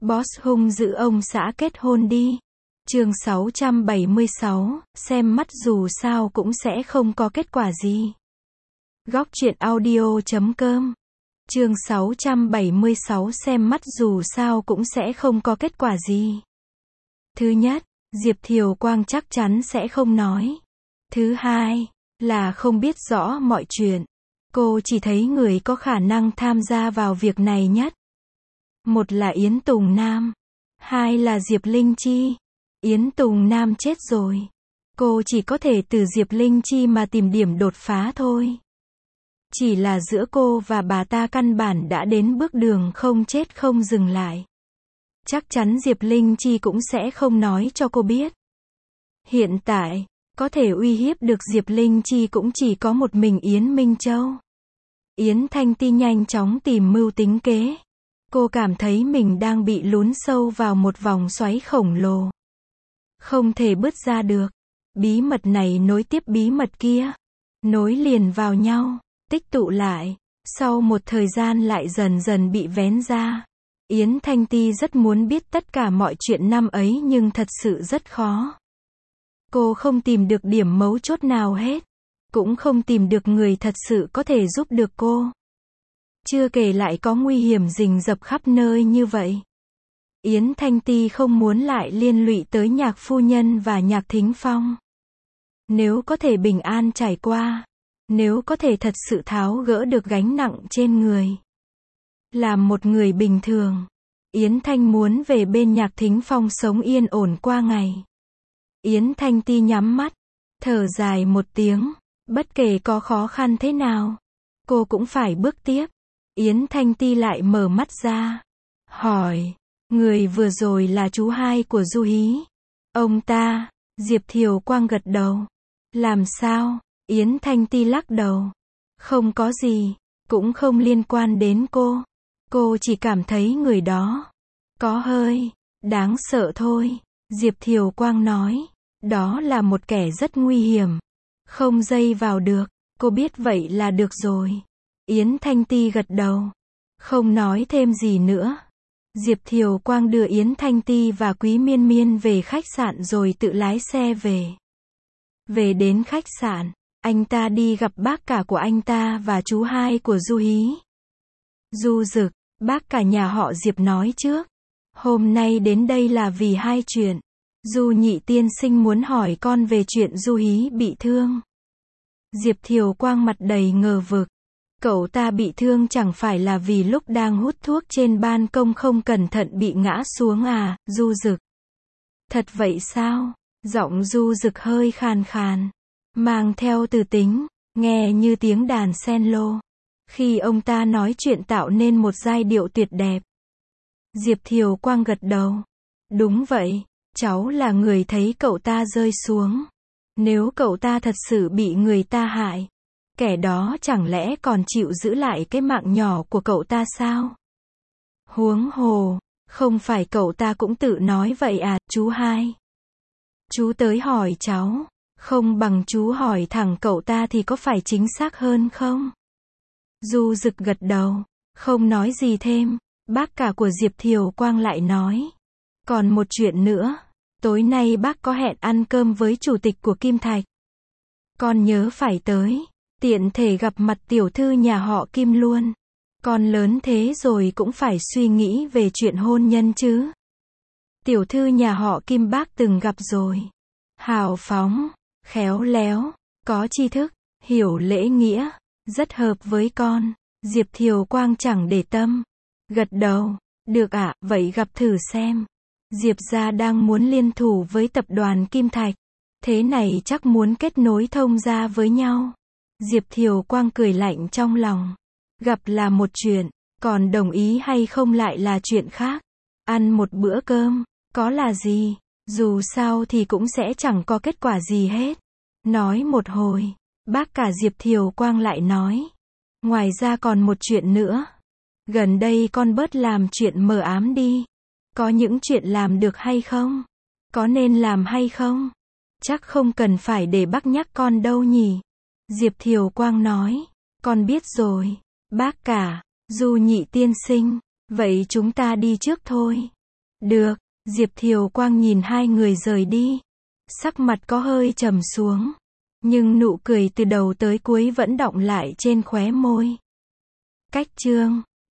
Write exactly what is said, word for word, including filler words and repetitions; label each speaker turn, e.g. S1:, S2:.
S1: Boss hung dữ ông xã kết hôn đi. Chương sáu trăm bảy mươi sáu, xem mắt dù sao cũng sẽ không có kết quả gì. Góc truyện audio chấm com. Chương sáu trăm bảy mươi sáu xem mắt dù sao cũng sẽ không có kết quả gì. Thứ nhất, Diệp Thiều Quang chắc chắn sẽ không nói. Thứ hai, là không biết rõ mọi chuyện. Cô chỉ thấy người có khả năng tham gia vào việc này nhất. Một là Yến Tùng Nam. Hai là Diệp Linh Chi. Yến Tùng Nam chết rồi. Cô chỉ có thể từ Diệp Linh Chi mà tìm điểm đột phá thôi. Chỉ là giữa cô và bà ta căn bản đã đến bước đường không chết không dừng lại. Chắc chắn Diệp Linh Chi cũng sẽ không nói cho cô biết. Hiện tại, có thể uy hiếp được Diệp Linh Chi cũng chỉ có một mình Yến Minh Châu. Yến Thanh Ti nhanh chóng tìm mưu tính kế. Cô cảm thấy mình đang bị lún sâu vào một vòng xoáy khổng lồ. Không thể bứt ra được. Bí mật này nối tiếp bí mật kia. Nối liền vào nhau, tích tụ lại. Sau một thời gian lại dần dần bị vén ra. Yến Thanh Ti rất muốn biết tất cả mọi chuyện năm ấy nhưng thật sự rất khó. Cô không tìm được điểm mấu chốt nào hết. Cũng không tìm được người thật sự có thể giúp được cô. Chưa kể lại có nguy hiểm rình rập khắp nơi như vậy. Yến Thanh Ti không muốn lại liên lụy tới Nhạc phu nhân và Nhạc Thính Phong. Nếu có thể bình an trải qua, nếu có thể thật sự tháo gỡ được gánh nặng trên người, làm một người bình thường, Yến Thanh muốn về bên Nhạc Thính Phong sống yên ổn qua ngày. Yến Thanh Ti nhắm mắt, thở dài một tiếng, bất kể có khó khăn thế nào, cô cũng phải bước tiếp. Yến Thanh Ti lại mở mắt ra, hỏi, người vừa rồi là chú hai của Du Hí. Ông ta, Diệp Thiều Quang gật đầu. Làm sao? Yến Thanh Ti lắc đầu. Không có gì, cũng không liên quan đến cô. Cô chỉ cảm thấy người đó có hơi đáng sợ thôi. Diệp Thiều Quang nói, đó là một kẻ rất nguy hiểm. Không dây vào được, cô biết vậy là được rồi. Yến Thanh Ti gật đầu, không nói thêm gì nữa. Diệp Thiều Quang đưa Yến Thanh Ti và Quý Miên Miên về khách sạn rồi tự lái xe về. Về đến khách sạn, anh ta đi gặp bác cả của anh ta và chú hai của Du Hí. Du Dực, bác cả nhà họ Diệp nói trước. Hôm nay đến đây là vì hai chuyện. Du nhị tiên sinh muốn hỏi con về chuyện Du Hí bị thương. Diệp Thiều Quang mặt đầy ngờ vực. Cậu ta bị thương chẳng phải là vì lúc đang hút thuốc trên ban công không cẩn thận bị ngã xuống à, Du Dực? Thật vậy sao? Giọng Du Dực hơi khàn khàn, mang theo từ tính, nghe như tiếng đàn cello. Khi ông ta nói chuyện tạo nên một giai điệu tuyệt đẹp. Diệp Thiều Quang gật đầu. Đúng vậy, cháu là người thấy cậu ta rơi xuống. Nếu cậu ta thật sự bị người ta hại, kẻ đó chẳng lẽ còn chịu giữ lại cái mạng nhỏ của cậu ta sao? Huống hồ, không phải cậu ta cũng tự nói vậy à, chú hai? Chú tới hỏi cháu, không bằng chú hỏi thẳng cậu ta thì có phải chính xác hơn không? Du Dực gật đầu, không nói gì thêm. Bác cả của Diệp Thiều Quang lại nói, còn một chuyện nữa, tối nay bác có hẹn ăn cơm với chủ tịch của Kim Thạch. Con nhớ phải tới, tiện thể gặp mặt tiểu thư nhà họ Kim luôn. Con lớn thế rồi cũng phải suy nghĩ về chuyện hôn nhân chứ. Tiểu thư nhà họ Kim bác từng gặp rồi. Hào phóng, khéo léo, có tri thức, hiểu lễ nghĩa, rất hợp với con. Diệp Thiều Quang chẳng để tâm, gật đầu, được ạ, à, vậy gặp thử xem. Diệp gia đang muốn liên thủ với tập đoàn Kim Thạch. Thế này chắc muốn kết nối thông gia với nhau. Diệp Thiều Quang cười lạnh trong lòng. Gặp là một chuyện, còn đồng ý hay không lại là chuyện khác. Ăn một bữa cơm, có là gì, dù sao thì cũng sẽ chẳng có kết quả gì hết. Nói một hồi, bác cả Diệp Thiều Quang lại nói. Ngoài ra còn một chuyện nữa. Gần đây con bớt làm chuyện mờ ám đi. Có những chuyện làm được hay không? Có nên làm hay không? Chắc không cần phải để bác nhắc con đâu nhỉ? Diệp Thiều Quang nói. Con biết rồi. Bác cả, Du nhị tiên sinh. Vậy chúng ta đi trước thôi. Được, Diệp Thiều Quang nhìn hai người rời đi. Sắc mặt có hơi trầm xuống. Nhưng nụ cười từ đầu tới cuối vẫn đọng lại trên khóe môi. Cách chương